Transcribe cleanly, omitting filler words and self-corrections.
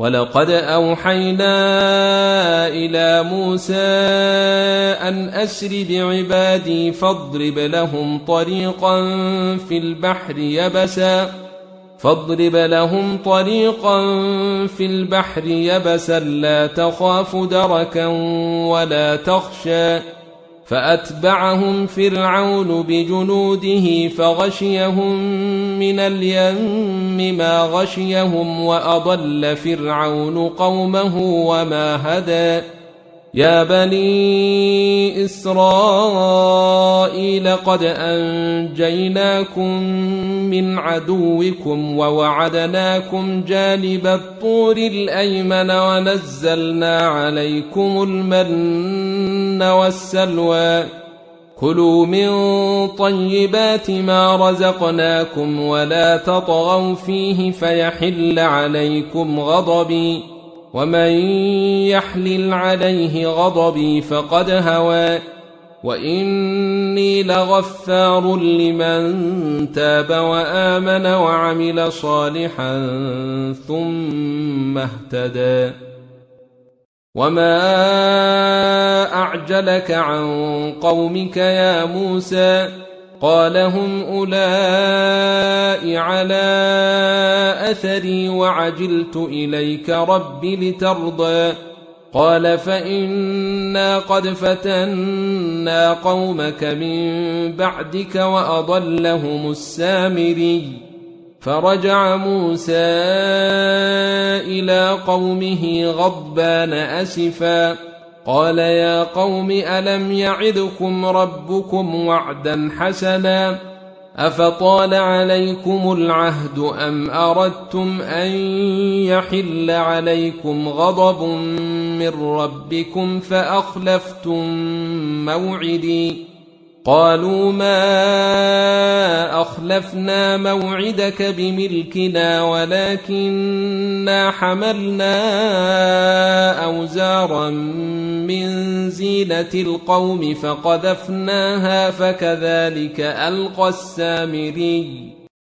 ولقد أوحينا إلى موسى أن أسر بعبادي فاضرب لهم طريقا في البحر يبسا لا تخاف دركا ولا تخشى فأتبعهم فرعون بجنوده فغشيهم من اليم ما غشيهم وأضل فرعون قومه وما هدى يا بني إسرائيل قد أنجيناكم من عدوكم ووعدناكم جانب الطور الأيمن ونزلنا عليكم المن والسلوى كلوا من طيبات ما رزقناكم ولا تطغوا فيه فيحل عليكم غضبي ومن يحلل عليه غضبي فقد هوى وإني لغفار لمن تاب وآمن وعمل صالحا ثم اهتدى وما أعجلك عن قومك يا موسى قال هم أولئك على أثري وعجلت إليك رب لترضى قال فإنا قد فتنا قومك من بعدك وأضلهم السامري فرجع موسى إلى قومه غضبان أسفا قال يا قوم ألم يعدكم ربكم وعدا حسنا أفطال عليكم العهد أم أردتم أن يحل عليكم غضب من ربكم فأخلفتم موعدي قالوا ما أخلفنا موعدك بملكنا ولكننا حملنا أوزارا من زينة القوم فقذفناها فكذلك ألقى السامري